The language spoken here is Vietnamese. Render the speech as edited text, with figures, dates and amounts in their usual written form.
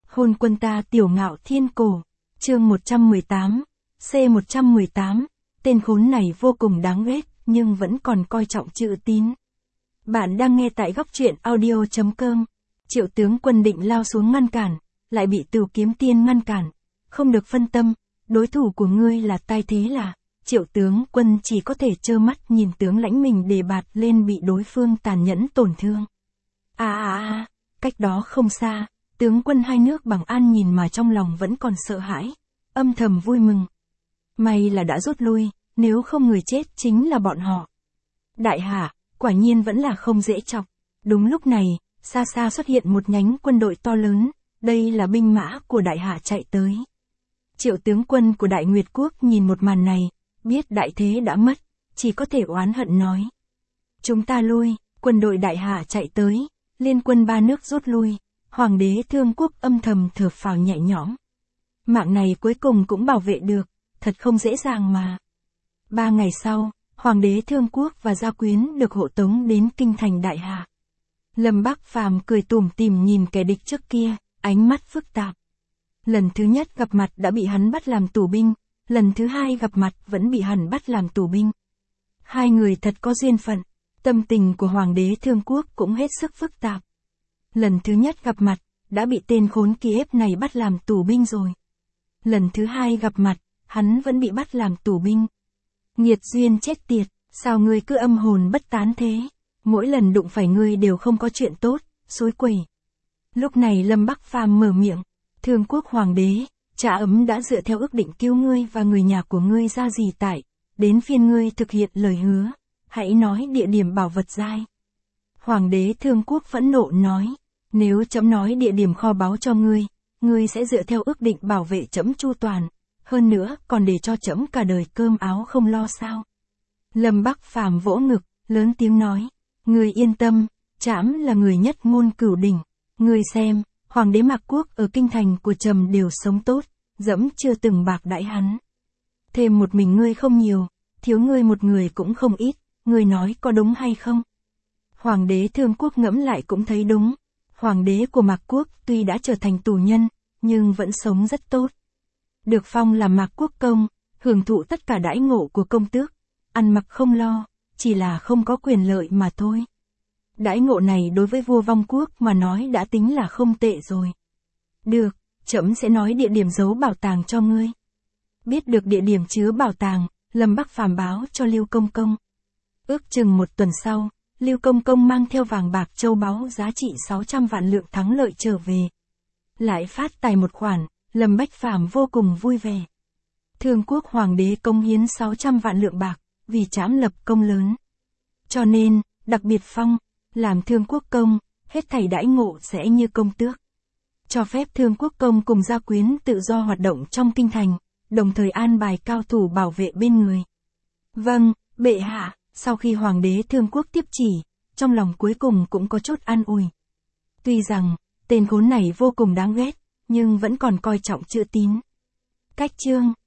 Hôn quân ta tiểu ngạo thiên cổ. Chương 118. C118. Tên khốn này vô cùng đáng ghét, nhưng vẫn còn coi trọng chữ tín. Bạn đang nghe tại góc truyện audio.com. Triệu tướng quân định lao xuống ngăn cản, lại bị Tửu Kiếm Tiên ngăn cản. Không được phân tâm, đối thủ của ngươi là Tai Thế là. Triệu tướng quân chỉ có thể trơ mắt nhìn tướng lãnh mình đề bạt lên bị đối phương tàn nhẫn tổn thương. Cách đó không xa, tướng quân hai nước Bằng An nhìn mà trong lòng vẫn còn sợ hãi, âm thầm vui mừng. May là đã rút lui, nếu không người chết chính là bọn họ. Đại hạ, quả nhiên vẫn là không dễ chọc. Đúng lúc này, xa xa xuất hiện một nhánh quân đội to lớn, đây là binh mã của đại hạ chạy tới. Triệu tướng quân của Đại Nguyệt Quốc nhìn một màn này, biết đại thế đã mất, chỉ có thể oán hận nói. Chúng ta lui, quân đội đại hạ chạy tới, liên quân ba nước rút lui, Hoàng đế Thương Quốc âm thầm thở phào nhẹ nhõm. Mạng này cuối cùng cũng bảo vệ được, thật không dễ dàng mà. 3 ngày sau, Hoàng đế Thương Quốc và Gia Quyến được hộ tống đến kinh thành đại hạ. Lâm Bắc Phàm cười tủm tỉm nhìn kẻ địch trước kia, ánh mắt phức tạp. Lần thứ nhất gặp mặt đã bị hắn bắt làm tù binh, lần thứ hai gặp mặt vẫn bị hắn bắt làm tù binh. Hai người thật có duyên phận, tâm tình của Hoàng đế Thương Quốc cũng hết sức phức tạp. Lần thứ nhất gặp mặt, đã bị tên khốn Kiev này bắt làm tù binh rồi. Lần thứ hai gặp mặt, hắn vẫn bị bắt làm tù binh. Nghiệt duyên chết tiệt, sao ngươi cứ âm hồn bất tán thế? Mỗi lần đụng phải ngươi đều không có chuyện tốt, xối quẩy. Lúc này Lâm Bắc Phàm mở miệng, Thương Quốc Hoàng đế, Trà Ấm đã dựa theo ước định cứu ngươi và người nhà của ngươi ra gì tại, đến phiên ngươi thực hiện lời hứa, hãy nói địa điểm bảo vật giai. Hoàng đế Thương Quốc phẫn nộ nói, nếu trẫm nói địa điểm kho báu cho ngươi sẽ dựa theo ước định bảo vệ trẫm chu toàn, hơn nữa còn để cho trẫm cả đời cơm áo không lo sao. Lâm Bắc Phàm vỗ ngực, lớn tiếng nói, ngươi yên tâm, trẫm là người nhất ngôn cửu đỉnh, ngươi xem, Hoàng đế Mạc Quốc ở kinh thành của trẫm đều sống tốt, dẫm chưa từng bạc đãi hắn. Thêm một mình ngươi không nhiều, thiếu ngươi một người cũng không ít, ngươi nói có đúng hay không? Hoàng đế Thương Quốc ngẫm lại cũng thấy đúng. Hoàng đế của Mạc Quốc tuy đã trở thành tù nhân, nhưng vẫn sống rất tốt. Được phong làm Mạc Quốc công, hưởng thụ tất cả đãi ngộ của công tước, ăn mặc không lo, chỉ là không có quyền lợi mà thôi. Đãi ngộ này đối với vua Vong Quốc mà nói đã tính là không tệ rồi. Được, trẫm sẽ nói địa điểm giấu bảo tàng cho ngươi. Biết được địa điểm chứa bảo tàng, Lâm Bắc Phàm báo cho Lưu Công Công. Ước chừng một tuần sau, Lưu Công Công mang theo vàng bạc châu báu giá trị 600 vạn lượng thắng lợi trở về. Lại phát tài một khoản, Lâm Bách Phàm vô cùng vui vẻ. Thương Quốc Hoàng đế cống hiến 600 vạn lượng bạc, vì trẫm lập công lớn. Cho nên, đặc biệt phong, làm Thương Quốc công, hết thảy đãi ngộ sẽ như công tước. Cho phép Thương Quốc công cùng Gia Quyến tự do hoạt động trong kinh thành, đồng thời an bài cao thủ bảo vệ bên người. Vâng, bệ hạ. Sau khi Hoàng đế Thương Quốc tiếp chỉ, trong lòng cuối cùng cũng có chút an ủi. Tuy rằng, tên khốn này vô cùng đáng ghét, nhưng vẫn còn coi trọng chữ tín. Cách chương